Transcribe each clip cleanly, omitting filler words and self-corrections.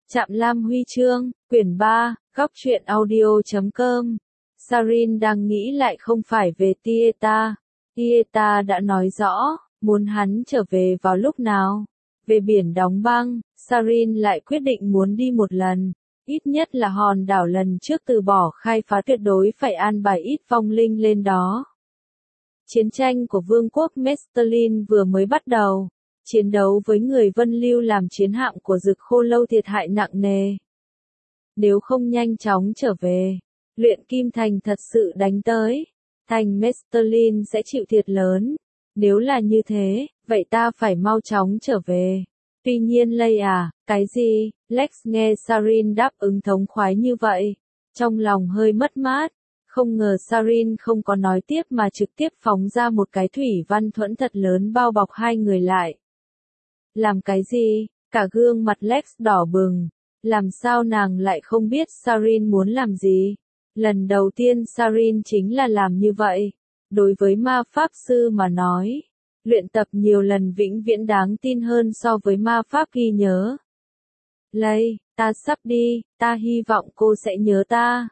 Trạm Lam Huy chương, quyển 3, góc truyện audio.com. Sarin đang nghĩ lại không phải về Tieta. Tieta đã nói rõ, muốn hắn trở về vào lúc nào. Về biển đóng băng, Sarin lại quyết định muốn đi một lần. Ít nhất là hòn đảo lần trước từ bỏ khai phá tuyệt đối phải an bài ít vong linh lên đó. Chiến tranh của vương quốc Mestelin vừa mới bắt đầu. Chiến đấu với người Vân Lưu làm chiến hạm của Dực Khô Lâu thiệt hại nặng nề. Nếu không nhanh chóng trở về, Luyện Kim Thành thật sự đánh tới, thành Mestelin sẽ chịu thiệt lớn. Nếu là như thế, vậy ta phải mau chóng trở về. Tuy nhiên Lay à, cái gì? Lex nghe Sarin đáp ứng thống khoái như vậy, trong lòng hơi mất mát. Không ngờ Sarin không có nói tiếp mà trực tiếp phóng ra một cái thủy văn thuẫn thật lớn bao bọc hai người lại. Làm cái gì? Cả gương mặt Lex đỏ bừng. Làm sao nàng lại không biết Sarin muốn làm gì? Lần đầu tiên Sarin chính là làm như vậy. Đối với ma pháp sư mà nói, luyện tập nhiều lần vĩnh viễn đáng tin hơn so với ma pháp ghi nhớ. Lay, ta sắp đi, ta hy vọng cô sẽ nhớ ta.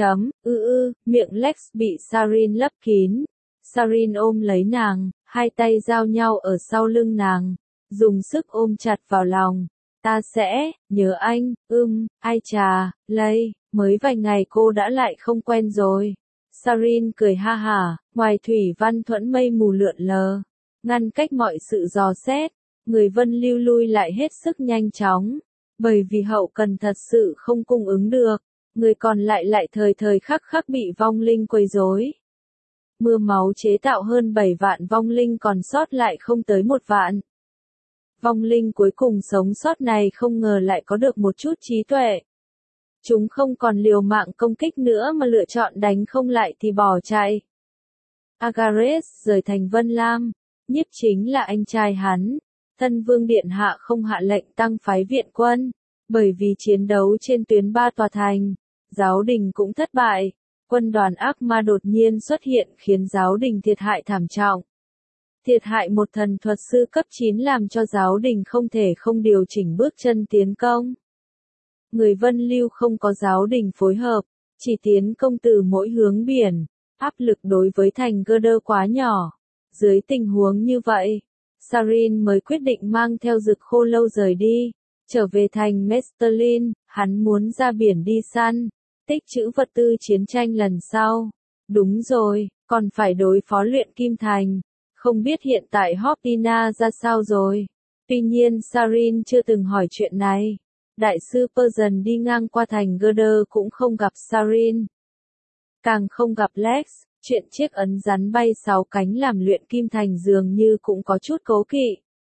Miệng Lex bị Sarin lấp kín. Sarin ôm lấy nàng, hai tay giao nhau ở sau lưng nàng, dùng sức ôm chặt vào lòng. Ta sẽ, nhớ anh, ai chà, Lay, mới vài ngày cô đã lại không quen rồi. Sarin cười ha hả, ngoài thủy văn thuẫn mây mù lượn lờ, ngăn cách mọi sự dò xét, người Vân Lưu lui lại hết sức nhanh chóng, bởi vì hậu cần thật sự không cung ứng được, người còn lại lại thời thời khắc khắc bị vong linh quấy rối. Mưa máu chế tạo hơn 7 vạn vong linh còn sót lại không tới 1 vạn. Vong linh cuối cùng sống sót này không ngờ lại có được một chút trí tuệ. Chúng không còn liều mạng công kích nữa mà lựa chọn đánh không lại thì bỏ chạy. Agares rời thành Vân Lam, Nhiếp Chính là anh trai hắn. Thân Vương Điện Hạ không hạ lệnh tăng phái viện quân, bởi vì chiến đấu trên tuyến 3 tòa thành, giáo đình cũng thất bại. Quân đoàn ác ma đột nhiên xuất hiện khiến giáo đình thiệt hại thảm trọng. Thiệt hại một thần thuật sư cấp 9 làm cho giáo đình không thể không điều chỉnh bước chân tiến công. Người Vân Lưu không có giáo đình phối hợp, chỉ tiến công từ mỗi hướng biển, áp lực đối với thành Gerder quá nhỏ. Dưới tình huống như vậy, Sarin mới quyết định mang theo Dực Khô Lâu rời đi, trở về thành Mestelin, hắn muốn ra biển đi săn, tích trữ vật tư chiến tranh lần sau. Đúng rồi, còn phải đối phó Luyện Kim Thành. Không biết hiện tại Hortina ra sao rồi. Tuy nhiên Sarin chưa từng hỏi chuyện này. Đại sư Persian đi ngang qua thành Gerder cũng không gặp Sarin. Càng không gặp Lex, chuyện chiếc ấn rắn bay 6 cánh làm Luyện Kim Thành dường như cũng có chút cố kỵ.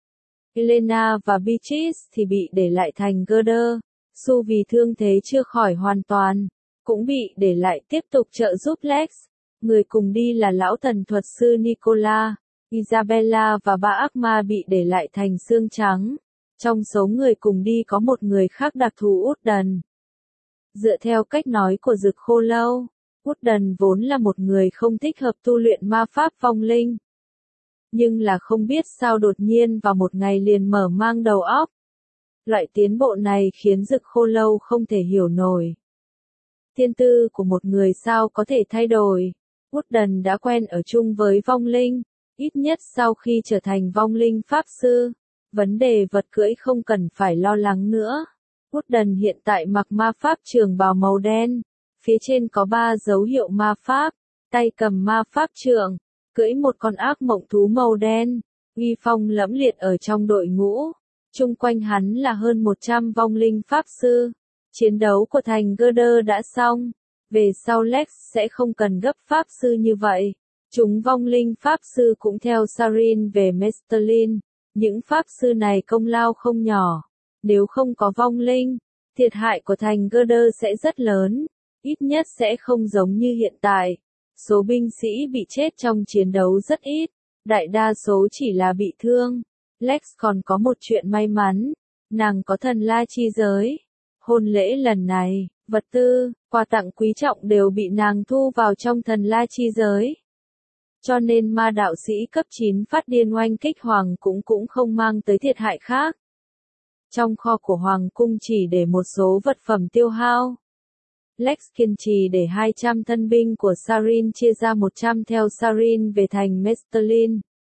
Elena và Beatrice thì bị để lại thành Gerder. Su vì thương thế chưa khỏi hoàn toàn, cũng bị để lại tiếp tục trợ giúp Lex. Người cùng đi là lão thần thuật sư Nicola, Isabella và 3 ác ma bị để lại thành xương trắng. Trong số người cùng đi có một người khác đặc thù Woodden. Dựa theo cách nói của Dực Khô Lâu, Woodden vốn là một người không thích hợp tu luyện ma pháp vong linh. Nhưng là không biết sao đột nhiên vào một ngày liền mở mang đầu óc. Loại tiến bộ này khiến Dực Khô Lâu không thể hiểu nổi. Thiên tư của một người sao có thể thay đổi. Woodden đã quen ở chung với vong linh, ít nhất sau khi trở thành vong linh pháp sư. Vấn đề vật cưỡi không cần phải lo lắng nữa. Woodden hiện tại mặc ma pháp trường bào màu đen. Phía trên có 3 dấu hiệu ma pháp. Tay cầm ma pháp trượng. Cưỡi một con ác mộng thú màu đen. Uy phong lẫm liệt ở trong đội ngũ. Chung quanh hắn là hơn 100 vong linh pháp sư. Chiến đấu của thành Gerder đã xong. Về sau Lex sẽ không cần gấp pháp sư như vậy. Chúng vong linh pháp sư cũng theo Sarin về Mestelin. Những pháp sư này công lao không nhỏ. Nếu không có vong linh, thiệt hại của thành Gerder sẽ rất lớn. Ít nhất sẽ không giống như hiện tại. Số binh sĩ bị chết trong chiến đấu rất ít. Đại đa số chỉ là bị thương. Lex còn có một chuyện may mắn. Nàng có thần la chi giới. Hôn lễ lần này, vật tư, quà tặng quý trọng đều bị nàng thu vào trong thần la chi giới. Cho nên ma đạo sĩ cấp 9 phát điên oanh kích hoàng cũng không mang tới thiệt hại khác. Trong kho của Hoàng cung chỉ để một số vật phẩm tiêu hao. Lex kiên trì để 200 thân binh của Sarin chia ra 100 theo Sarin về thành Mestelin.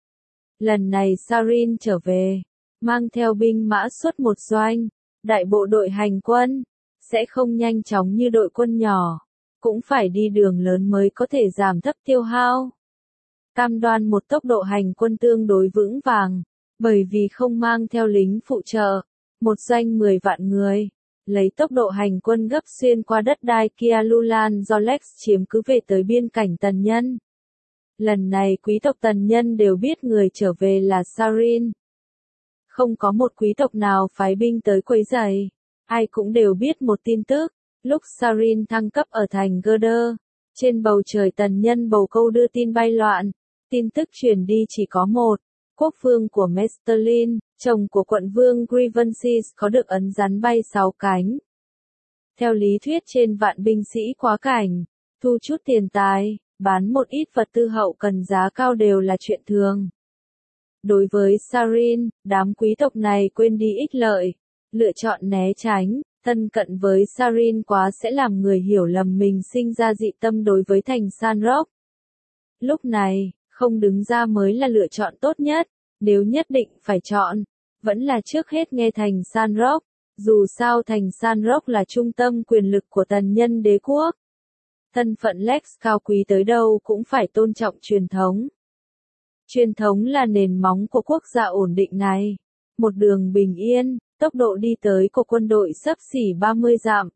Lần này Sarin trở về, mang theo binh mã suốt một doanh, đại bộ đội hành quân, sẽ không nhanh chóng như đội quân nhỏ, cũng phải đi đường lớn mới có thể giảm thấp tiêu hao. Cam đoan một tốc độ hành quân tương đối vững vàng, bởi vì không mang theo lính phụ trợ, một doanh 10 vạn người, lấy tốc độ hành quân gấp xuyên qua đất đai Kialulan do Lex chiếm cứ về tới biên cảnh Tần Nhân. Lần này quý tộc Tần Nhân đều biết người trở về là Sarin. Không có một quý tộc nào phái binh tới quấy rầy, ai cũng đều biết một tin tức, lúc Sarin thăng cấp ở thành Gerder, trên bầu trời Tần Nhân bầu câu đưa tin bay loạn, tin tức truyền đi chỉ có một, quốc vương của Mestelin, chồng của quận vương Grivensis có được ấn rắn bay 6 cánh. Theo lý thuyết trên vạn binh sĩ quá cảnh, thu chút tiền tài, bán một ít vật tư hậu cần giá cao đều là chuyện thường. Đối với Sarin, đám quý tộc này quên đi ích lợi, lựa chọn né tránh, thân cận với Sarin quá sẽ làm người hiểu lầm mình sinh ra dị tâm đối với thành Sanrock. Lúc này, không đứng ra mới là lựa chọn tốt nhất, nếu nhất định phải chọn, vẫn là trước hết nghe thành Sanrock, dù sao thành Sanrock là trung tâm quyền lực của Tần Nhân đế quốc. Thân phận Lex cao quý tới đâu cũng phải tôn trọng truyền thống. Truyền thống là nền móng của quốc gia ổn định này. Một đường bình yên, tốc độ đi tới của quân đội xấp xỉ 30 dặm.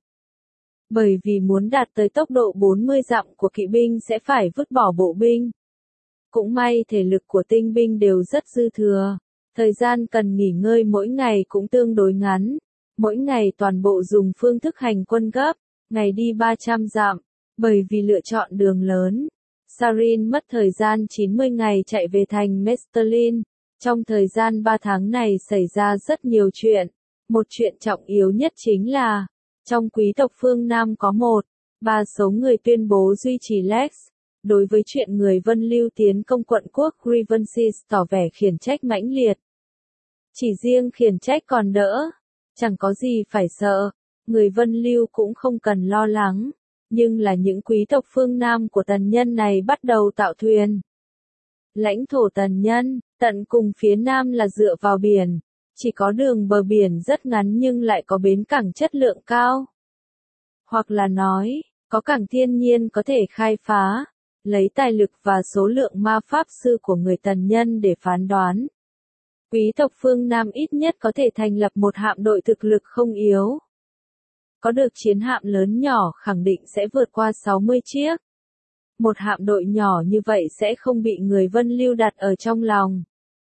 Bởi vì muốn đạt tới tốc độ 40 dặm của kỵ binh sẽ phải vứt bỏ bộ binh. Cũng may thể lực của tinh binh đều rất dư thừa. Thời gian cần nghỉ ngơi mỗi ngày cũng tương đối ngắn. Mỗi ngày toàn bộ dùng phương thức hành quân gấp, ngày đi 300 dặm. Bởi vì lựa chọn đường lớn, Sarin mất thời gian 90 ngày chạy về thành Mestelin. Trong thời gian 3 tháng này xảy ra rất nhiều chuyện. Một chuyện trọng yếu nhất chính là, trong quý tộc phương Nam có 1/3 số người tuyên bố duy trì Lex. Đối với chuyện người Vân Lưu tiến công quận quốc Grivensis tỏ vẻ khiển trách mãnh liệt. Chỉ riêng khiển trách còn đỡ, chẳng có gì phải sợ, người Vân Lưu cũng không cần lo lắng. Nhưng là những quý tộc phương Nam của Tần Nhân này bắt đầu tạo thuyền. Lãnh thổ Tần Nhân, tận cùng phía Nam là dựa vào biển, chỉ có đường bờ biển rất ngắn nhưng lại có bến cảng chất lượng cao. Hoặc là nói, có cảng thiên nhiên có thể khai phá, lấy tài lực và số lượng ma pháp sư của người Tần Nhân để phán đoán. Quý tộc phương Nam ít nhất có thể thành lập một hạm đội thực lực không yếu. Có được chiến hạm lớn nhỏ khẳng định sẽ vượt qua 60 chiếc. Một hạm đội nhỏ như vậy sẽ không bị người Vân Lưu đặt ở trong lòng.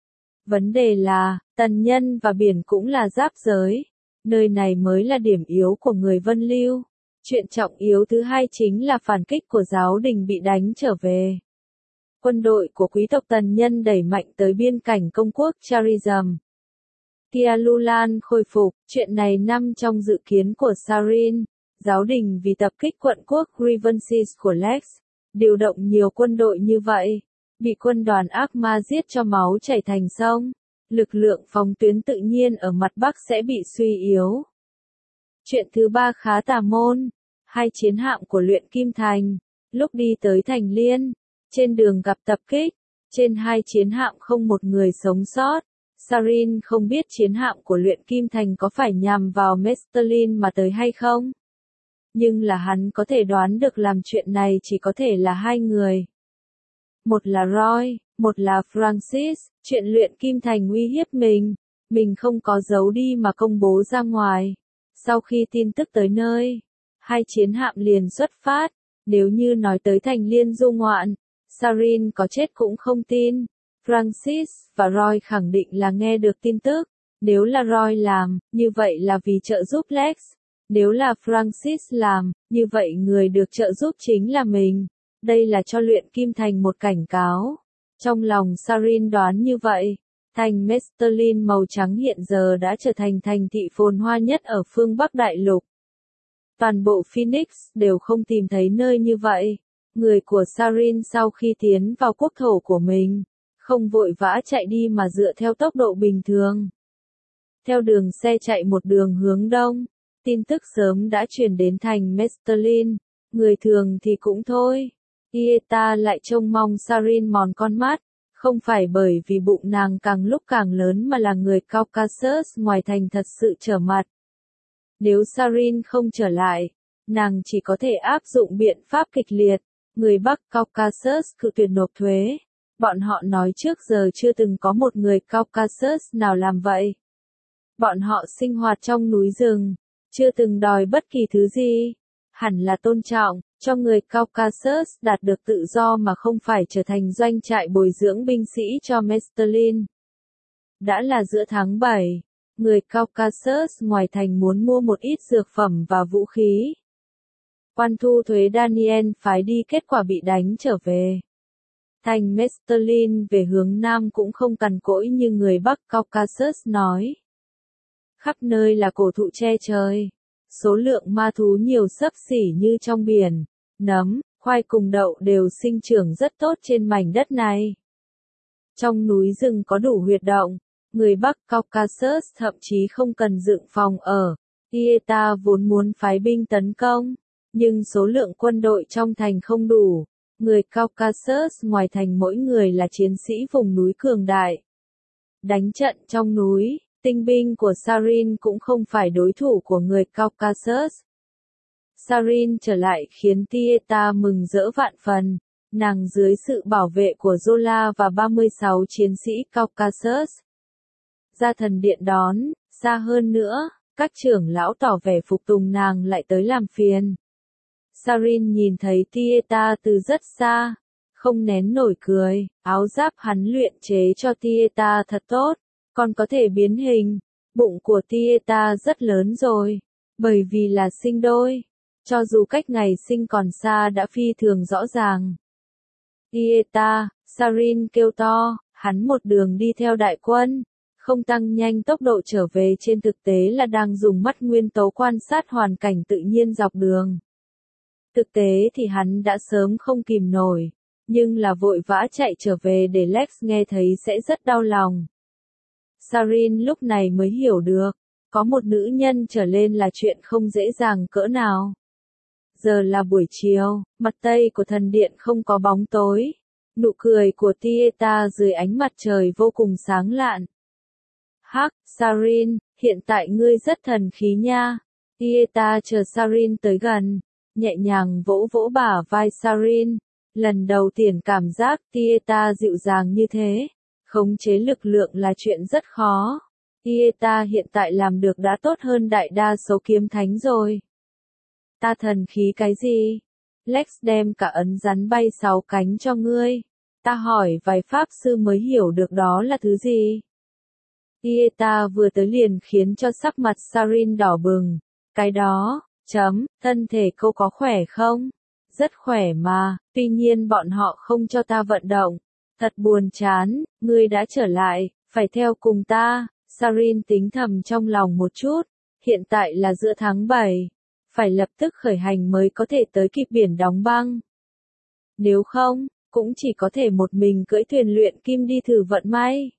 Vấn đề là, Tần Nhân và biển cũng là giáp giới. Nơi này mới là điểm yếu của người Vân Lưu. Chuyện trọng yếu thứ hai chính là phản kích của giáo đình bị đánh trở về. Quân đội của quý tộc Tần Nhân đẩy mạnh tới biên cảnh công quốc Charizm. Kialulan khôi phục, chuyện này nằm trong dự kiến của Sarin. Giáo đình vì tập kích quận quốc Grivensis của Lex, điều động nhiều quân đội như vậy, bị quân đoàn ác ma giết cho máu chảy thành sông. Lực lượng phòng tuyến tự nhiên ở mặt Bắc sẽ bị suy yếu. Chuyện thứ ba khá tà môn, 2 chiến hạm của luyện kim thành, lúc đi tới thành Liên, trên đường gặp tập kích, trên 2 chiến hạm không một người sống sót. Sarin không biết chiến hạm của luyện kim thành có phải nhằm vào Mestelin mà tới hay không. Nhưng là hắn có thể đoán được làm chuyện này chỉ có thể là 2 người. Một là Roy, một là Francis, chuyện luyện kim thành uy hiếp mình không có giấu đi mà công bố ra ngoài. Sau khi tin tức tới nơi, 2 chiến hạm liền xuất phát, nếu như nói tới thành Liên du ngoạn, Sarin có chết cũng không tin. Francis và Roy khẳng định là nghe được tin tức. Nếu là Roy làm, như vậy là vì trợ giúp Lex. Nếu là Francis làm, như vậy người được trợ giúp chính là mình. Đây là cho luyện kim thành một cảnh cáo. Trong lòng Sarin đoán như vậy, thành Mestelin màu trắng hiện giờ đã trở thành thành thị phồn hoa nhất ở phương Bắc Đại Lục. Toàn bộ Phoenix đều không tìm thấy nơi như vậy. Người của Sarin sau khi tiến vào quốc thổ của mình, không vội vã chạy đi mà dựa theo tốc độ bình thường. theo đường xe chạy một đường hướng đông. Tin tức sớm đã truyền đến thành Mestelin, người thường thì cũng thôi. Ieta lại trông mong Sarin mòn con mắt, không phải bởi vì bụng nàng càng lúc càng lớn mà là người Caucasus ngoài thành thật sự trở mặt. Nếu Sarin không trở lại, nàng chỉ có thể áp dụng biện pháp kịch liệt, người Bắc Caucasus cự tuyệt nộp thuế. Bọn họ nói trước giờ chưa từng có một người Caucasus nào làm vậy. Bọn họ sinh hoạt trong núi rừng, chưa từng đòi bất kỳ thứ gì. Hẳn là tôn trọng, cho người Caucasus đạt được tự do mà không phải trở thành doanh trại bồi dưỡng binh sĩ cho Mestelin. Đã là giữa tháng 7, người Caucasus ngoài thành muốn mua một ít dược phẩm và vũ khí. Quan thu thuế Daniel phái đi kết quả bị đánh trở về. Thành Mestelin về hướng Nam cũng không cằn cỗi như người Bắc Caucasus nói. Khắp nơi là cổ thụ che trời. Số lượng ma thú nhiều xấp xỉ như trong biển. Nấm, khoai cùng đậu đều sinh trưởng rất tốt trên mảnh đất này. Trong núi rừng có đủ huyệt động. Người Bắc Caucasus thậm chí không cần dựng phòng ở. Ieta vốn muốn phái binh tấn công, nhưng số lượng quân đội trong thành không đủ. Người Caucasus ngoài thành mỗi người là chiến sĩ vùng núi cường đại. Đánh trận trong núi, tinh binh của Sarin cũng không phải đối thủ của người Caucasus. Sarin trở lại khiến Ieta mừng rỡ vạn phần. Nàng dưới sự bảo vệ của Zola và 36 chiến sĩ Caucasus ra thần điện đón. Xa hơn nữa, các trưởng lão tỏ vẻ phục tùng nàng lại tới làm phiền. Sarin nhìn thấy Ieta từ rất xa, không nén nổi cười. Áo giáp hắn luyện chế cho Ieta thật tốt, còn có thể biến hình. Bụng của Ieta rất lớn rồi, bởi vì là sinh đôi. Cho dù cách ngày sinh còn xa đã phi thường rõ ràng. Ieta, Sarin kêu to, hắn một đường đi theo đại quân, không tăng nhanh tốc độ trở về, trên thực tế là đang dùng mắt nguyên tố quan sát hoàn cảnh tự nhiên dọc đường. Thực tế thì hắn đã sớm không kìm nổi, nhưng là vội vã chạy trở về để Lex nghe thấy sẽ rất đau lòng. Sarin lúc này mới hiểu được, có một nữ nhân trở lên là chuyện không dễ dàng cỡ nào. Giờ là buổi chiều, mặt tây của thần điện không có bóng tối. Nụ cười của Ieta dưới ánh mặt trời vô cùng sáng lạn. Hắc, Sarin, hiện tại ngươi rất thần khí nha. Ieta chờ Sarin tới gần, nhẹ nhàng vỗ vỗ bả vai Sarin. Lần đầu tiên cảm giác Ieta dịu dàng như thế. Khống chế lực lượng là chuyện rất khó. Ieta hiện tại làm được đã tốt hơn đại đa số kiếm thánh rồi. Ta thần khí cái gì? Lex đem cả ấn rắn bay 6 cánh cho ngươi. Ta hỏi vài pháp sư mới hiểu được đó là thứ gì. Ieta vừa tới liền khiến cho sắc mặt Sarin đỏ bừng. Cái đó, thân thể cô có khỏe không? Rất khỏe mà, tuy nhiên bọn họ không cho ta vận động. Thật buồn chán, ngươi đã trở lại, phải theo cùng ta. Sarin tính thầm trong lòng một chút. Hiện tại là giữa tháng 7. Phải lập tức khởi hành mới có thể tới kịp biển đóng băng. Nếu không, cũng chỉ có thể một mình cưỡi thuyền luyện kim đi thử vận may.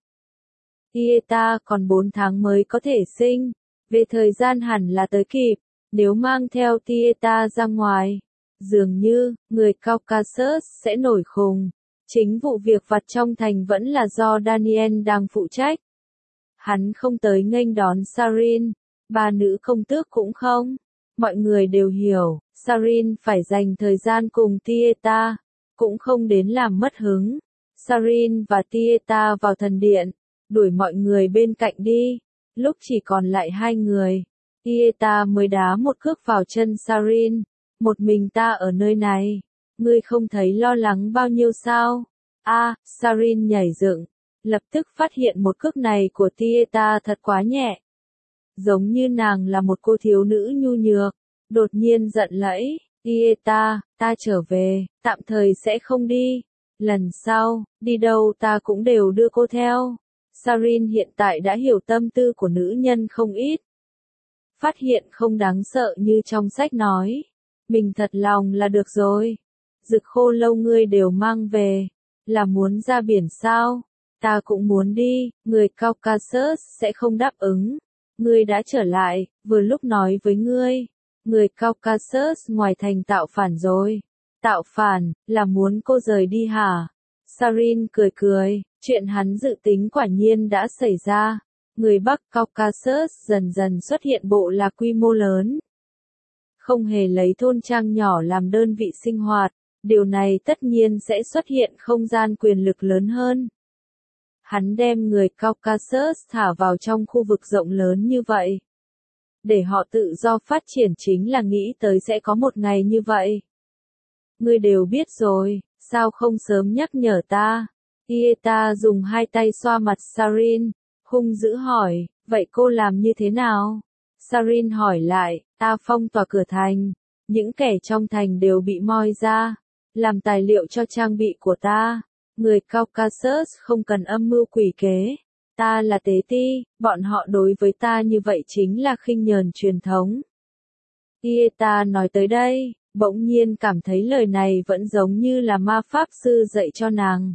Ieta còn 4 tháng mới có thể sinh. Về thời gian hẳn là tới kịp. Nếu mang theo Ieta ra ngoài, dường như, người Caucasus sẽ nổi khùng. Chính vụ việc vặt trong thành vẫn là do Daniel đang phụ trách. Hắn không tới nghênh đón Sarin. Ba nữ công tước cũng không. Mọi người đều hiểu, Sarin phải dành thời gian cùng Ieta, cũng không đến làm mất hứng. Sarin và Ieta vào thần điện, đuổi mọi người bên cạnh đi. Lúc chỉ còn lại 2 người, Ieta mới đá một cước vào chân Sarin. Một mình ta ở nơi này, ngươi không thấy lo lắng bao nhiêu sao? Sarin nhảy dựng, lập tức phát hiện một cước này của Ieta thật quá nhẹ. Giống như nàng là một cô thiếu nữ nhu nhược, đột nhiên giận lẫy. Ieta, ta trở về, tạm thời sẽ không đi. Lần sau, đi đâu ta cũng đều đưa cô theo. Sarin hiện tại đã hiểu tâm tư của nữ nhân không ít. Phát hiện không đáng sợ như trong sách nói. Mình thật lòng là được rồi. Dực khô lâu ngươi đều mang về. Là muốn ra biển sao? Ta cũng muốn đi, người Caucasus sẽ không đáp ứng. ngươi đã trở lại, vừa lúc nói với ngươi. Người Caucasus ngoài thành tạo phản rồi. Tạo phản, là muốn cô rời đi hả? Sarin cười cười, chuyện hắn dự tính quả nhiên đã xảy ra. Người Bắc Caucasus dần dần xuất hiện bộ lạc quy mô lớn. Không hề lấy thôn trang nhỏ làm đơn vị sinh hoạt, điều này tất nhiên sẽ xuất hiện không gian quyền lực lớn hơn. Hắn đem người Caucasus thả vào trong khu vực rộng lớn như vậy. Để họ tự do phát triển chính là nghĩ tới sẽ có một ngày như vậy. Ngươi đều biết rồi, sao không sớm nhắc nhở ta? Ieta dùng hai tay xoa mặt Sarin, hung dữ hỏi, vậy cô làm như thế nào? Sarin hỏi lại, ta phong tỏa cửa thành, những kẻ trong thành đều bị moi ra, làm tài liệu cho trang bị của ta. Người Caucasus không cần âm mưu quỷ kế, ta là tế ti, bọn họ đối với ta như vậy chính là khinh nhờn truyền thống. Ieta nói tới đây, bỗng nhiên cảm thấy lời này vẫn giống như là ma pháp sư dạy cho nàng.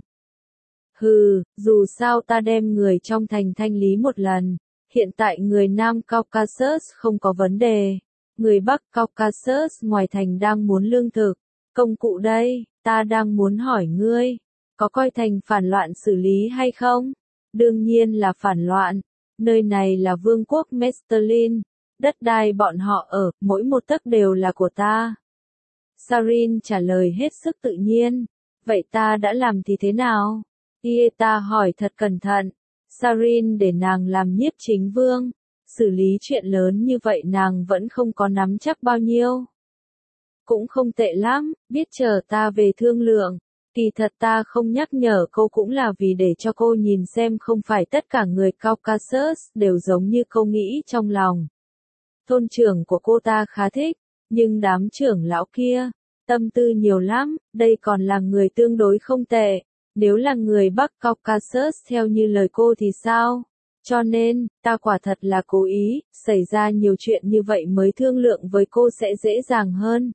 Hừ, dù sao ta đem người trong thành thanh lý một lần, hiện tại người Nam Caucasus không có vấn đề, người Bắc Caucasus ngoài thành đang muốn lương thực, công cụ đây, ta đang muốn hỏi ngươi, có coi thành phản loạn xử lý hay không? Đương nhiên là phản loạn, nơi này là vương quốc Mestelin, đất đai bọn họ ở, mỗi một tấc đều là của ta. Sarin trả lời hết sức tự nhiên, vậy ta đã làm thì thế nào? Ieta hỏi thật cẩn thận, Sarin để nàng làm nhiếp chính vương, xử lý chuyện lớn như vậy nàng vẫn không có nắm chắc bao nhiêu. Cũng không tệ lắm, biết chờ ta về thương lượng, kỳ thật ta không nhắc nhở cô cũng là vì để cho cô nhìn xem không phải tất cả người Caucasus đều giống như cô nghĩ trong lòng. Thôn trưởng của cô ta khá thích, nhưng đám trưởng lão kia, tâm tư nhiều lắm, đây còn là người tương đối không tệ. Nếu là người Bắc Caucasus theo như lời cô thì sao? Cho nên, ta quả thật là cố ý, xảy ra nhiều chuyện như vậy mới thương lượng với cô sẽ dễ dàng hơn.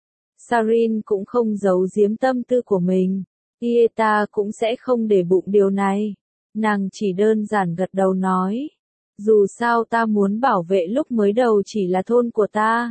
Sarin cũng không giấu giếm tâm tư của mình. Ieta cũng sẽ không để bụng điều này. Nàng chỉ đơn giản gật đầu nói. Dù sao ta muốn bảo vệ lúc mới đầu chỉ là thôn của ta.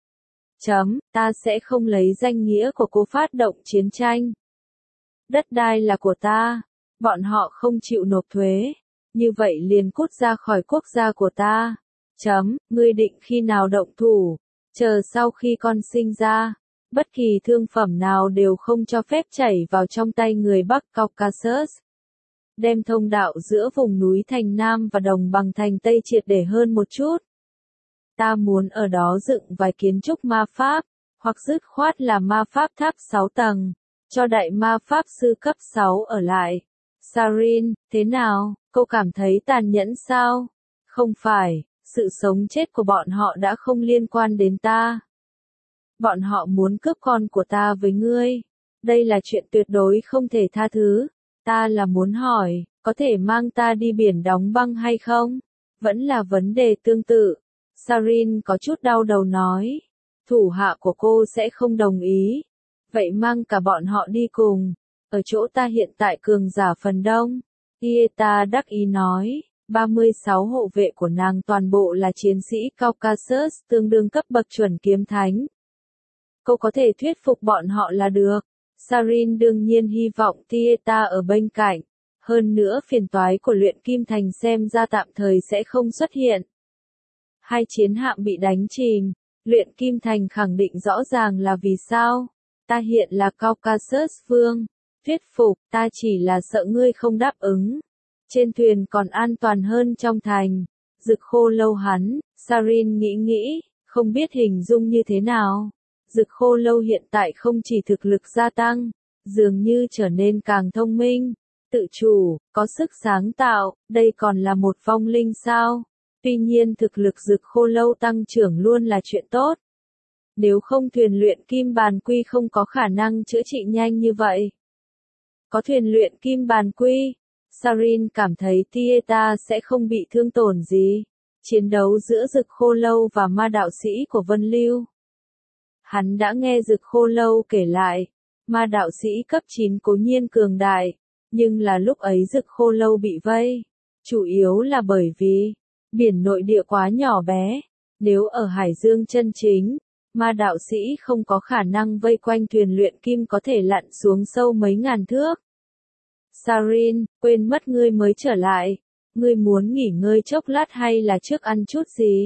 Ta sẽ không lấy danh nghĩa của cô phát động chiến tranh. Đất đai là của ta, bọn họ không chịu nộp thuế, như vậy liền cút ra khỏi quốc gia của ta. Ngươi định khi nào động thủ, chờ sau khi con sinh ra, bất kỳ thương phẩm nào đều không cho phép chảy vào trong tay người Bắc Caucasus. Đem thông đạo giữa vùng núi thành Nam và đồng bằng thành Tây triệt để hơn một chút. Ta muốn ở đó dựng vài kiến trúc ma pháp, hoặc dứt khoát là ma pháp tháp 6 tầng. Cho đại ma pháp sư cấp 6 ở lại. Sarin, thế nào, cô cảm thấy tàn nhẫn sao? Không phải, sự sống chết của bọn họ đã không liên quan đến ta. Bọn họ muốn cướp con của ta với ngươi. Đây là chuyện tuyệt đối không thể tha thứ. Ta là muốn hỏi, có thể mang ta đi biển đóng băng hay không? Vẫn là vấn đề tương tự. Sarin có chút đau đầu nói. Thủ hạ của cô sẽ không đồng ý. Vậy mang cả bọn họ đi cùng. Ở chỗ ta hiện tại cường giả phần đông. Ieta đắc ý nói. 36 hộ vệ của nàng toàn bộ là chiến sĩ Caucasus tương đương cấp bậc chuẩn kiếm thánh. Cô có thể thuyết phục bọn họ là được. Sarin đương nhiên hy vọng Ieta ở bên cạnh. Hơn nữa phiền toái của luyện kim thành xem ra tạm thời sẽ không xuất hiện. Hai chiến hạm bị đánh chìm. Luyện kim thành khẳng định rõ ràng là vì sao. Ta hiện là Caucasus vương. Thuyết phục, ta chỉ là sợ ngươi không đáp ứng. Trên thuyền còn an toàn hơn trong thành. Dực khô lâu hắn, Sarin nghĩ, không biết hình dung như thế nào. Dực khô lâu hiện tại không chỉ thực lực gia tăng, dường như trở nên càng thông minh, tự chủ, có sức sáng tạo, đây còn là một vong linh sao. Tuy nhiên thực lực dực khô lâu tăng trưởng luôn là chuyện tốt. Nếu không thuyền luyện kim bàn quy không có khả năng chữa trị nhanh như vậy. Có thuyền luyện kim bàn quy, Sarin cảm thấy Ieta sẽ không bị thương tổn gì. Chiến đấu giữa dực khô lâu và ma đạo sĩ của Vân Lưu. Hắn đã nghe dực khô lâu kể lại, ma đạo sĩ cấp 9 cố nhiên cường đại, nhưng là lúc ấy dực khô lâu bị vây. Chủ yếu là bởi vì, Biển nội địa quá nhỏ bé. Nếu ở hải dương chân chính, ma đạo sĩ không có khả năng vây quanh thuyền luyện kim có thể lặn xuống sâu mấy ngàn thước. Sarin, quên mất ngươi mới trở lại. Ngươi muốn nghỉ ngơi chốc lát hay là trước ăn chút gì?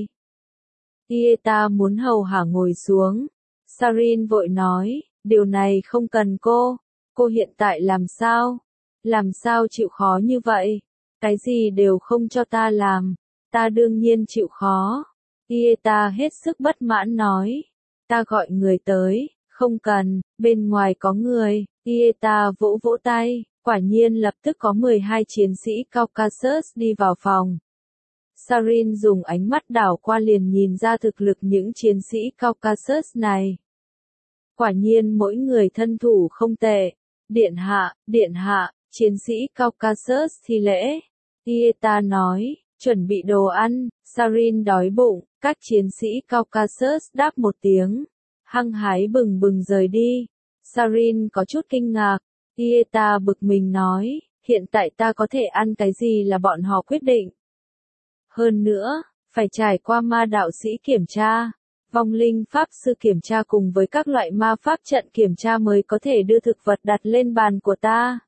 Tieta muốn hầu hả ngồi xuống. Sarin vội nói, điều này không cần cô. Cô hiện tại làm sao? Làm sao chịu khó như vậy? Cái gì đều không cho ta làm. Ta đương nhiên chịu khó. Tieta hết sức bất mãn nói. Ta gọi người tới, không cần, bên ngoài có người. Tieta vỗ vỗ tay, quả nhiên lập tức có 12 chiến sĩ Caucasus đi vào phòng. Sarin dùng ánh mắt đảo qua liền nhìn ra thực lực những chiến sĩ Caucasus này. Quả nhiên mỗi người thân thủ không tệ. Điện hạ, chiến sĩ Caucasus thi lễ. Tieta nói, chuẩn bị đồ ăn. Sarin đói bụng, các chiến sĩ Caucasus đáp một tiếng. Hăng hái bừng bừng rời đi. Sarin có chút kinh ngạc. Tieta bực mình nói, hiện tại ta có thể ăn cái gì là bọn họ quyết định. Hơn nữa, phải trải qua ma đạo sĩ kiểm tra, vong linh pháp sư kiểm tra cùng với các loại ma pháp trận kiểm tra mới có thể đưa thực vật đặt lên bàn của ta.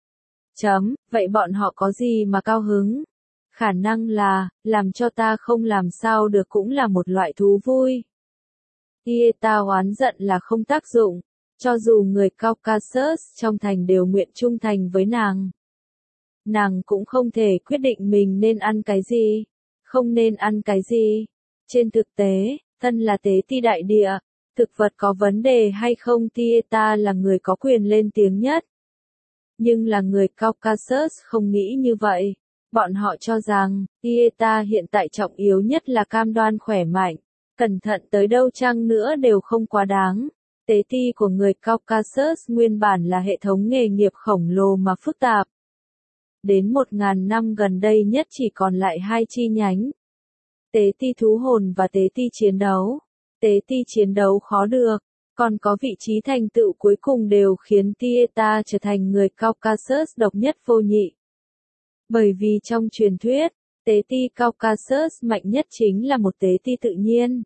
Vậy bọn họ có gì mà cao hứng? Khả năng là, làm cho ta không làm sao được cũng là một loại thú vui. Tieta oán giận là không tác dụng, cho dù người Caucasus trong thành đều nguyện trung thành với nàng. Nàng cũng không thể quyết định mình nên ăn cái gì, không nên ăn cái gì. Trên thực tế, thân là tế ti đại địa, thực vật có vấn đề hay không Tieta là người có quyền lên tiếng nhất. Nhưng là người Caucasus không nghĩ như vậy. Bọn họ cho rằng, Tieta hiện tại trọng yếu nhất là cam đoan khỏe mạnh. Cẩn thận tới đâu chăng nữa đều không quá đáng. Tế ti của người Caucasus nguyên bản là hệ thống nghề nghiệp khổng lồ mà phức tạp. Đến 1000 năm gần đây nhất chỉ còn lại 2 chi nhánh. Tế ti thú hồn và tế ti chiến đấu. Tế ti chiến đấu khó được, còn có vị trí thành tựu cuối cùng đều khiến Tieta trở thành người Caucasus độc nhất vô nhị. Bởi vì trong truyền thuyết, tế ti Caucasus mạnh nhất chính là một tế ti tự nhiên.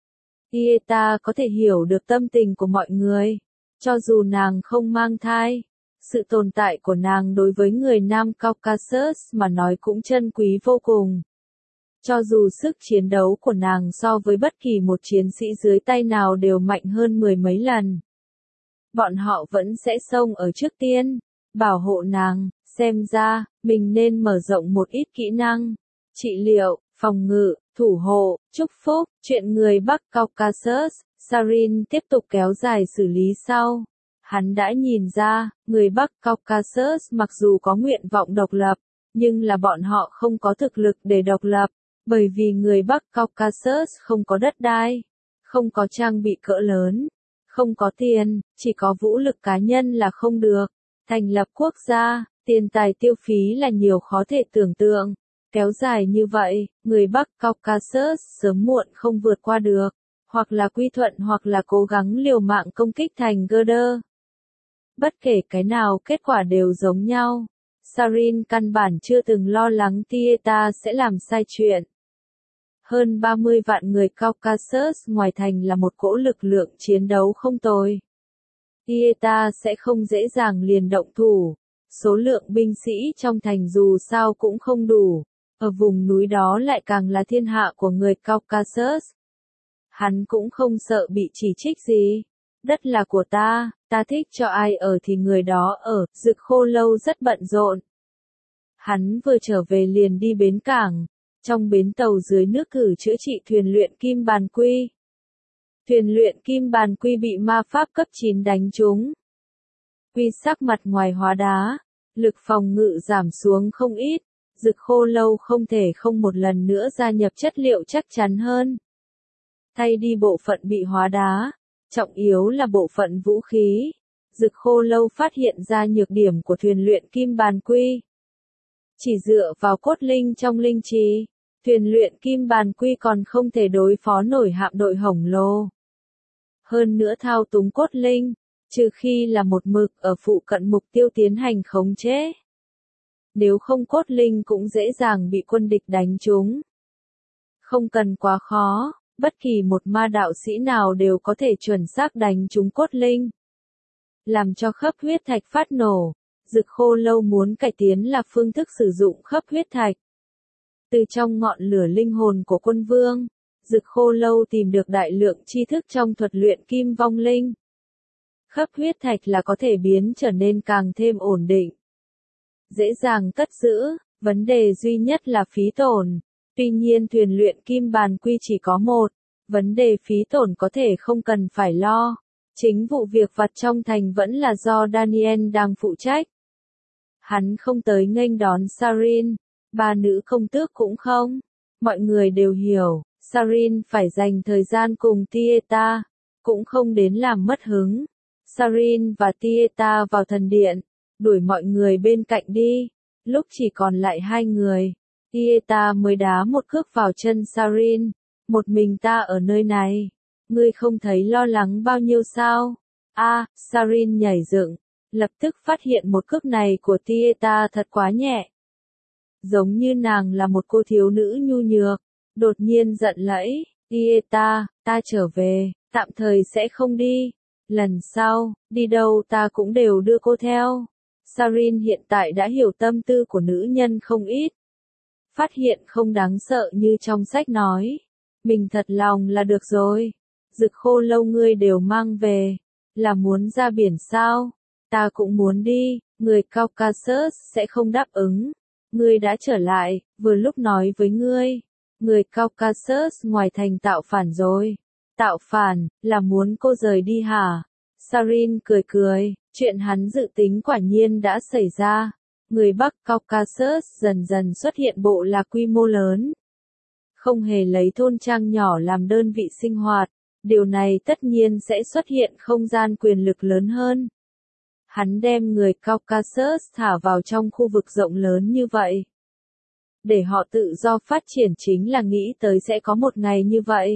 Tieta có thể hiểu được tâm tình của mọi người, cho dù nàng không mang thai. Sự tồn tại của nàng đối với người Nam Caucasus mà nói cũng chân quý vô cùng. Cho dù sức chiến đấu của nàng so với bất kỳ một chiến sĩ dưới tay nào đều mạnh hơn 10 mấy lần. Bọn họ vẫn sẽ xông ở trước tiên, bảo hộ nàng, xem ra, mình nên mở rộng một ít kỹ năng. Trị liệu, phòng ngự, thủ hộ, chúc phúc, chuyện người Bắc Caucasus, Sarin tiếp tục kéo dài xử lý sau. Hắn đã nhìn ra, người Bắc Caucasus mặc dù có nguyện vọng độc lập, nhưng là bọn họ không có thực lực để độc lập, bởi vì người Bắc Caucasus không có đất đai, không có trang bị cỡ lớn, không có tiền, chỉ có vũ lực cá nhân là không được. Thành lập quốc gia, tiền tài tiêu phí là nhiều khó thể tưởng tượng. Kéo dài như vậy, người Bắc Caucasus sớm muộn không vượt qua được, hoặc là quy thuận hoặc là cố gắng liều mạng công kích thành Gder. Bất kể cái nào kết quả đều giống nhau. Sarin căn bản chưa từng lo lắng Tieta sẽ làm sai chuyện. Hơn 30 vạn người Caucasus ngoài thành là một cỗ lực lượng chiến đấu không tồi. Tieta sẽ không dễ dàng liền động thủ. Số lượng binh sĩ trong thành dù sao cũng không đủ. Ở vùng núi đó lại càng là thiên hạ của người Caucasus. Hắn cũng không sợ bị chỉ trích gì. Đất là của ta thích cho ai ở thì người đó ở. Dực Khô Lâu rất bận rộn. Hắn vừa trở về liền đi bến cảng. Trong bến tàu dưới nước cử chữa trị thuyền luyện kim bàn quy. Thuyền luyện kim bàn quy bị ma pháp cấp 9 đánh trúng. Quy sắc mặt ngoài hóa đá. Lực phòng ngự giảm xuống không ít. Dực Khô Lâu không thể không một lần nữa gia nhập chất liệu chắc chắn hơn. Thay đi bộ phận bị hóa đá. Trọng yếu là bộ phận vũ khí. Dực Khô Lâu phát hiện ra nhược điểm của thuyền luyện kim bàn quy. Chỉ dựa vào cốt linh trong linh trì, thuyền luyện kim bàn quy còn không thể đối phó nổi hạm đội khổng lồ. Hơn nữa thao túng cốt linh, trừ khi là một mực ở phụ cận mục tiêu tiến hành khống chế. Nếu không cốt linh cũng dễ dàng bị quân địch đánh trúng. Không cần quá khó, bất kỳ một ma đạo sĩ nào đều có thể chuẩn xác đánh trúng cốt linh. Làm cho khớp huyết thạch phát nổ, Dực Khô Lâu muốn cải tiến là phương thức sử dụng khớp huyết thạch. Từ trong ngọn lửa linh hồn của quân vương, Dực Khô Lâu tìm được đại lượng tri thức trong thuật luyện kim vong linh. Khớp huyết thạch là có thể biến trở nên càng thêm ổn định, dễ dàng cất giữ, vấn đề duy nhất là phí tổn. Tuy nhiên thuyền luyện kim bàn quy chỉ có một, vấn đề phí tổn có thể không cần phải lo. Chính vụ việc vặt trong thành vẫn là do Daniel đang phụ trách. Hắn không tới nghênh đón Sarin, ba nữ công tước cũng không. Mọi người đều hiểu, Sarin phải dành thời gian cùng Tieta, cũng không đến làm mất hứng. Sarin và Tieta vào thần điện, đuổi mọi người bên cạnh đi. Lúc chỉ còn lại hai người, Tieta mới đá một cước vào chân Sarin. Một mình ta ở nơi này, ngươi không thấy lo lắng bao nhiêu sao? Sarin nhảy dựng, lập tức phát hiện một cước này của Tieta thật quá nhẹ. Giống như nàng là một cô thiếu nữ nhu nhược, đột nhiên giận lẫy, Tieta, ta trở về, tạm thời sẽ không đi. Lần sau, đi đâu ta cũng đều đưa cô theo. Sarin hiện tại đã hiểu tâm tư của nữ nhân không ít. Phát hiện không đáng sợ như trong sách nói. Mình thật lòng là được rồi. Dực Khô Lâu ngươi đều mang về. Là muốn ra biển sao? Ta cũng muốn đi. Người Caucasus sẽ không đáp ứng. Ngươi đã trở lại, vừa lúc nói với ngươi. Người Caucasus ngoài thành tạo phản rồi. Tạo phản, là muốn cô rời đi hả? Sarin cười cười, chuyện hắn dự tính quả nhiên đã xảy ra. Người Bắc Caucasus dần dần xuất hiện bộ lạc quy mô lớn. Không hề lấy thôn trang nhỏ làm đơn vị sinh hoạt, điều này tất nhiên sẽ xuất hiện không gian quyền lực lớn hơn. Hắn đem người Caucasus thả vào trong khu vực rộng lớn như vậy. Để họ tự do phát triển chính là nghĩ tới sẽ có một ngày như vậy.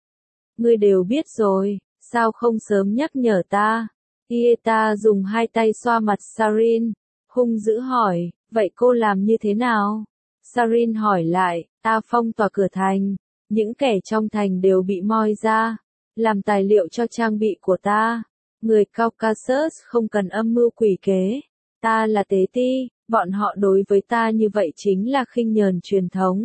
Ngươi đều biết rồi, sao không sớm nhắc nhở ta? Tieta dùng hai tay xoa mặt Sarin, hung dữ hỏi, vậy cô làm như thế nào? Sarin hỏi lại, ta phong tỏa cửa thành, những kẻ trong thành đều bị moi ra, làm tài liệu cho trang bị của ta. Người Caucasus không cần âm mưu quỷ kế, ta là tế ti, bọn họ đối với ta như vậy chính là khinh nhờn truyền thống.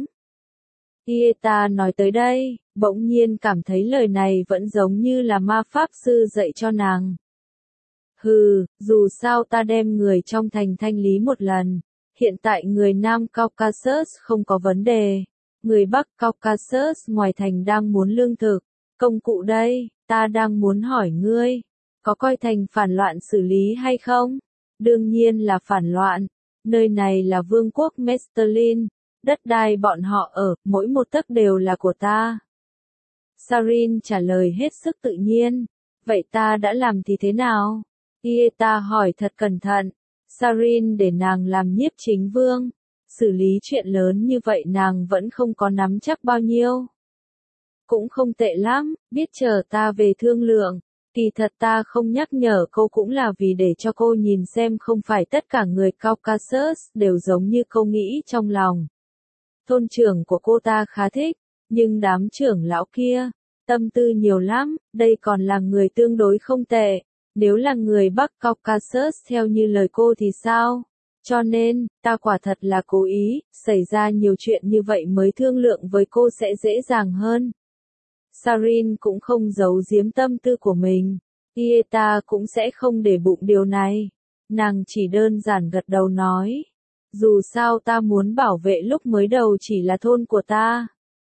Tieta nói tới đây, bỗng nhiên cảm thấy lời này vẫn giống như là ma pháp sư dạy cho nàng. Hừ, dù sao ta đem người trong thành thanh lý một lần, hiện tại người Nam Caucasus không có vấn đề, người Bắc Caucasus ngoài thành đang muốn lương thực, công cụ đây, ta đang muốn hỏi ngươi, có coi thành phản loạn xử lý hay không? Đương nhiên là phản loạn, nơi này là vương quốc Mestelin, đất đai bọn họ ở, mỗi một tấc đều là của ta. Sarin trả lời hết sức tự nhiên, vậy ta đã làm thì thế nào? Tieta hỏi thật cẩn thận, Sarin để nàng làm nhiếp chính vương, xử lý chuyện lớn như vậy nàng vẫn không có nắm chắc bao nhiêu. Cũng không tệ lắm, biết chờ ta về thương lượng, kỳ thật ta không nhắc nhở cô cũng là vì để cho cô nhìn xem không phải tất cả người Caucasus đều giống như cô nghĩ trong lòng. Thôn trưởng của cô ta khá thích, nhưng đám trưởng lão kia, tâm tư nhiều lắm, đây còn là người tương đối không tệ. Nếu là người Bắc Caucasus theo như lời cô thì sao? Cho nên, ta quả thật là cố ý, xảy ra nhiều chuyện như vậy mới thương lượng với cô sẽ dễ dàng hơn. Sarin cũng không giấu giếm tâm tư của mình. Tieta cũng sẽ không để bụng điều này. Nàng chỉ đơn giản gật đầu nói. Dù sao ta muốn bảo vệ lúc mới đầu chỉ là thôn của ta.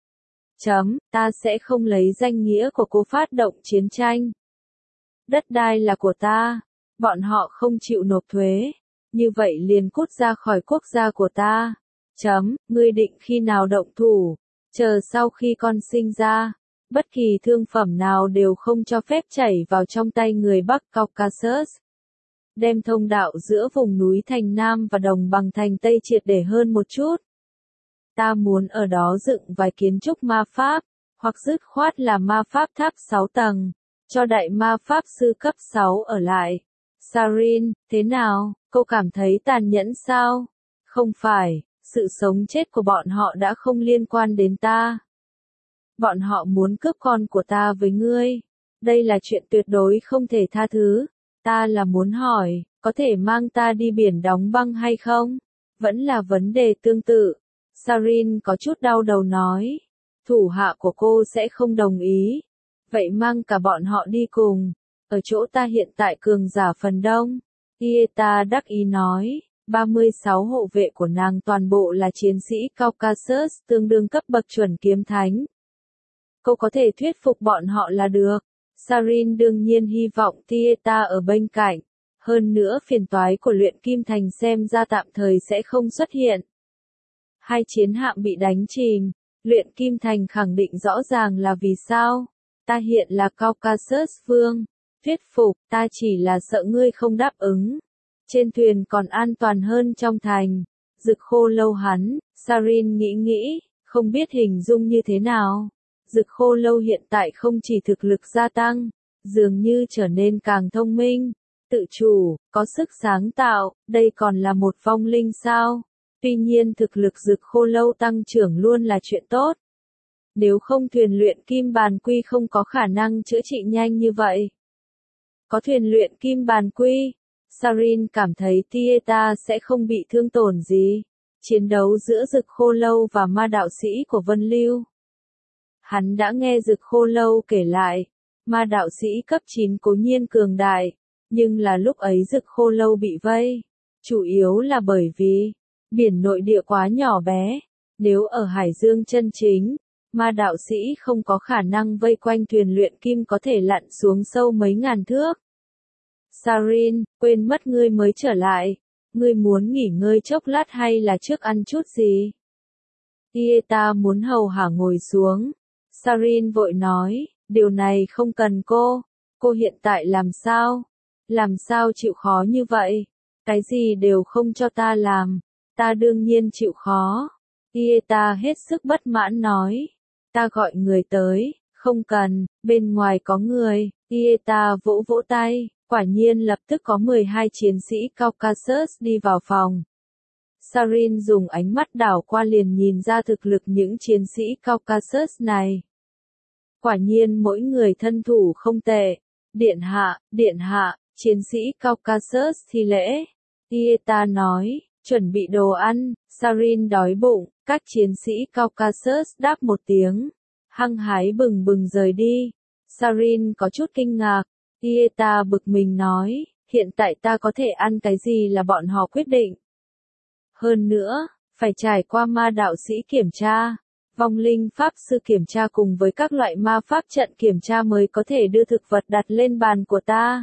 Ta sẽ không lấy danh nghĩa của cô phát động chiến tranh. Đất đai là của ta, bọn họ không chịu nộp thuế, như vậy liền cút ra khỏi quốc gia của ta. Ngươi định khi nào động thủ, chờ sau khi con sinh ra, bất kỳ thương phẩm nào đều không cho phép chảy vào trong tay người Bắc Caucasus. Đem thông đạo giữa vùng núi thành Nam và đồng bằng thành Tây triệt để hơn một chút. Ta muốn ở đó dựng vài kiến trúc ma pháp, hoặc dứt khoát là ma pháp tháp 6 tầng. Cho đại ma pháp sư cấp 6 ở lại. Sarin, thế nào, cô cảm thấy tàn nhẫn sao? Không phải, sự sống chết của bọn họ đã không liên quan đến ta. Bọn họ muốn cướp con của ta với ngươi. Đây là chuyện tuyệt đối không thể tha thứ. Ta là muốn hỏi, có thể mang ta đi biển đóng băng hay không? Vẫn là vấn đề tương tự. Sarin có chút đau đầu nói. Thủ hạ của cô sẽ không đồng ý. Vậy mang cả bọn họ đi cùng. Ở chỗ ta hiện tại cường giả phần đông. Ieta đắc ý nói. 36 hộ vệ của nàng toàn bộ là chiến sĩ Caucasus tương đương cấp bậc chuẩn kiếm thánh. Cô có thể thuyết phục bọn họ là được. Sarin đương nhiên hy vọng Tieta ở bên cạnh. Hơn nữa phiền toái của luyện kim thành xem ra tạm thời sẽ không xuất hiện. Hai chiến hạm bị đánh chìm. Luyện kim thành khẳng định rõ ràng là vì sao. Ta hiện là Caucasus vương. Thuyết phục, ta chỉ là sợ ngươi không đáp ứng. Trên thuyền còn an toàn hơn trong thành. Dực khô lâu hắn, Sarin nghĩ, không biết hình dung như thế nào. Dực khô lâu hiện tại không chỉ thực lực gia tăng, dường như trở nên càng thông minh, tự chủ, có sức sáng tạo, đây còn là một vong linh sao. Tuy nhiên thực lực dực khô lâu tăng trưởng luôn là chuyện tốt. Nếu không thuyền luyện kim bàn quy không có khả năng chữa trị nhanh như vậy. Có thuyền luyện kim bàn quy, Sarin cảm thấy Tieta sẽ không bị thương tổn gì. Chiến đấu giữa dực khô lâu và ma đạo sĩ của Vân Lưu. Hắn đã nghe dực khô lâu kể lại, ma đạo sĩ cấp 9 cố nhiên cường đại, nhưng là lúc ấy dực khô lâu bị vây. Chủ yếu là bởi vì, biển nội địa quá nhỏ bé, nếu ở Hải Dương chân chính, ma đạo sĩ không có khả năng vây quanh thuyền luyện kim có thể lặn xuống sâu mấy ngàn thước. Sarin, quên mất ngươi mới trở lại, ngươi muốn nghỉ ngơi chốc lát hay là trước ăn chút gì? Tieta muốn hầu hả ngồi xuống. Sarin vội nói, điều này không cần cô hiện tại làm sao chịu khó như vậy, cái gì đều không cho ta làm, ta đương nhiên chịu khó. Tieta hết sức bất mãn nói, ta gọi người tới, không cần, bên ngoài có người. Tieta vỗ vỗ tay, quả nhiên lập tức có 12 chiến sĩ Caucasus đi vào phòng. Sarin dùng ánh mắt đảo qua liền nhìn ra thực lực những chiến sĩ Caucasus này. Quả nhiên mỗi người thân thủ không tệ. Điện hạ, chiến sĩ Caucasus thi lễ. Tieta nói, chuẩn bị đồ ăn. Sarin đói bụng, các chiến sĩ Caucasus đáp một tiếng. Hăng hái bừng bừng rời đi. Sarin có chút kinh ngạc. Tieta bực mình nói, hiện tại ta có thể ăn cái gì là bọn họ quyết định. Hơn nữa, phải trải qua ma đạo sĩ kiểm tra, vong linh pháp sư kiểm tra cùng với các loại ma pháp trận kiểm tra mới có thể đưa thực vật đặt lên bàn của ta.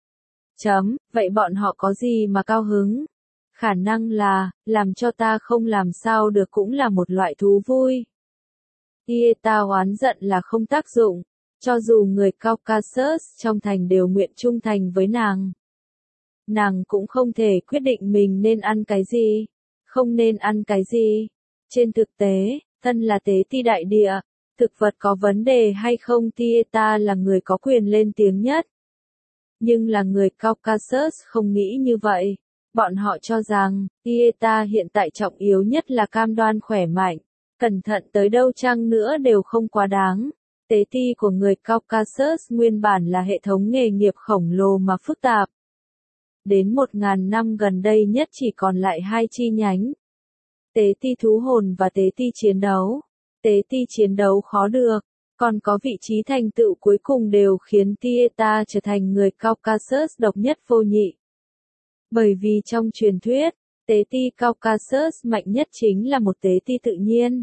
Vậy bọn họ có gì mà cao hứng? Khả năng là, làm cho ta không làm sao được cũng là một loại thú vui. Tieta oán giận là không tác dụng, cho dù người Caucasus trong thành đều nguyện trung thành với nàng. Nàng cũng không thể quyết định mình nên ăn cái gì, không nên ăn cái gì. Trên thực tế, thân là tế ti đại địa, thực vật có vấn đề hay không Tieta là người có quyền lên tiếng nhất. Nhưng là người Caucasus không nghĩ như vậy. Bọn họ cho rằng, Tieta hiện tại trọng yếu nhất là cam đoan khỏe mạnh. Cẩn thận tới đâu chăng nữa đều không quá đáng. Tế ti của người Caucasus nguyên bản là hệ thống nghề nghiệp khổng lồ mà phức tạp. Đến 1000 năm gần đây nhất chỉ còn lại 2 chi nhánh. Tế ti thú hồn và tế ti chiến đấu. Tế ti chiến đấu khó được, còn có vị trí thành tựu cuối cùng đều khiến Tieta trở thành người Caucasus độc nhất vô nhị. Bởi vì trong truyền thuyết, tế ti Caucasus mạnh nhất chính là một tế ti tự nhiên.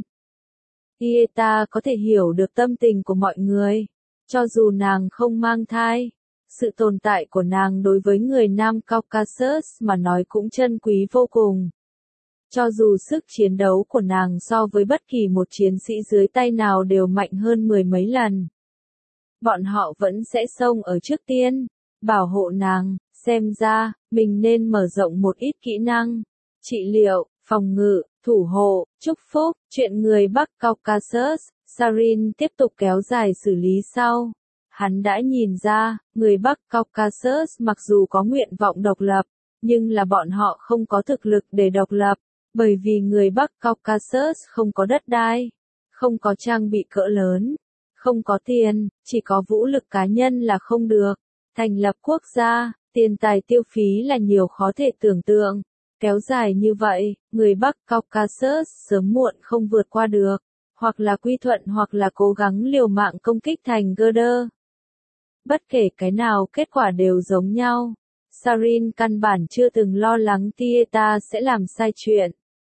Tieta có thể hiểu được tâm tình của mọi người, cho dù nàng không mang thai. Sự tồn tại của nàng đối với người Nam Caucasus mà nói cũng chân quý vô cùng. Cho dù sức chiến đấu của nàng so với bất kỳ một chiến sĩ dưới tay nào đều mạnh hơn 10 mấy lần. Bọn họ vẫn sẽ xông ở trước tiên, bảo hộ nàng, xem ra, mình nên mở rộng một ít kỹ năng. Trị liệu, phòng ngự, thủ hộ, chúc phúc, chuyện người Bắc Caucasus, Sarin tiếp tục kéo dài xử lý sau. Hắn đã nhìn ra, người Bắc Caucasus mặc dù có nguyện vọng độc lập, nhưng là bọn họ không có thực lực để độc lập, bởi vì người Bắc Caucasus không có đất đai, không có trang bị cỡ lớn, Không có tiền, chỉ có vũ lực cá nhân là không được. Thành lập quốc gia, tiền tài tiêu phí là nhiều khó thể tưởng tượng. Kéo dài như vậy, người Bắc Caucasus sớm muộn không vượt qua được. Hoặc là quy thuận hoặc là cố gắng liều mạng công kích thành Gder. Bất kể cái nào kết quả đều giống nhau. Sarin căn bản chưa từng lo lắng Tieta sẽ làm sai chuyện.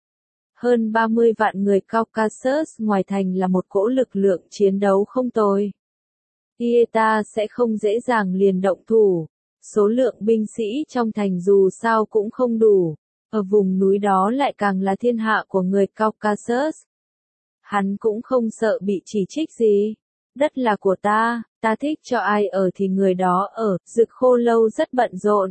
Hơn 30 vạn người Caucasus ngoài thành là một cỗ lực lượng chiến đấu không tồi. Tieta sẽ không dễ dàng liền động thủ. Số lượng binh sĩ trong thành dù sao cũng không đủ. Ở vùng núi đó lại càng là thiên hạ của người Caucasus. Hắn cũng không sợ bị chỉ trích gì. Đất là của ta thích cho ai ở thì người đó ở. Dực Khô Lâu rất bận rộn.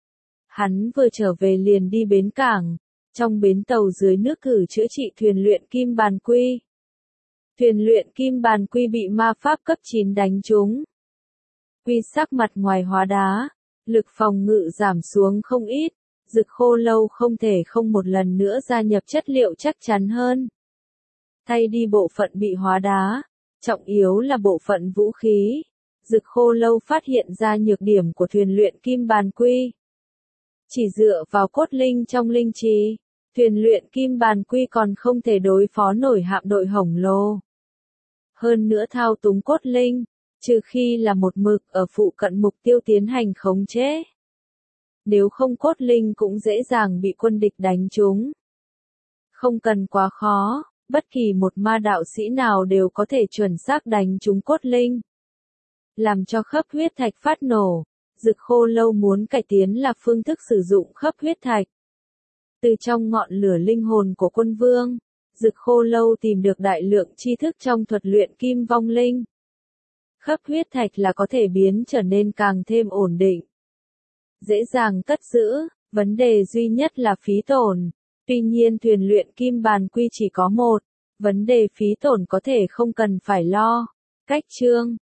Hắn vừa trở về liền đi bến cảng. Trong bến tàu dưới nước cử chữa trị thuyền luyện kim bàn quy. Thuyền luyện kim bàn quy bị ma pháp cấp 9 đánh trúng. Quy sắc mặt ngoài hóa đá. Lực phòng ngự giảm xuống không ít. Dực Khô Lâu không thể không một lần nữa gia nhập chất liệu chắc chắn hơn. Thay đi bộ phận bị hóa đá. Trọng yếu là bộ phận vũ khí. Dực Khô Lâu phát hiện ra nhược điểm của thuyền luyện kim bàn quy. Chỉ dựa vào cốt linh trong linh trì, thuyền luyện kim bàn quy còn không thể đối phó nổi hạm đội khổng lồ. Hơn nữa thao túng cốt linh, trừ khi là một mực ở phụ cận mục tiêu tiến hành khống chế. Nếu không cốt linh cũng dễ dàng bị quân địch đánh trúng. Không cần quá khó, bất kỳ một ma đạo sĩ nào đều có thể chuẩn xác đánh trúng cốt linh. Làm cho khớp huyết thạch phát nổ. Dực Khô Lâu muốn cải tiến là phương thức sử dụng khớp huyết thạch. Từ trong ngọn lửa linh hồn của quân vương, Dực Khô Lâu tìm được đại lượng tri thức trong thuật luyện kim vong linh. Khớp huyết thạch là có thể biến trở nên càng thêm ổn định. Dễ dàng cất giữ, vấn đề duy nhất là phí tổn. Tuy nhiên thuyền luyện kim bàn quy chỉ có một, vấn đề phí tổn có thể không cần phải lo. Cách chương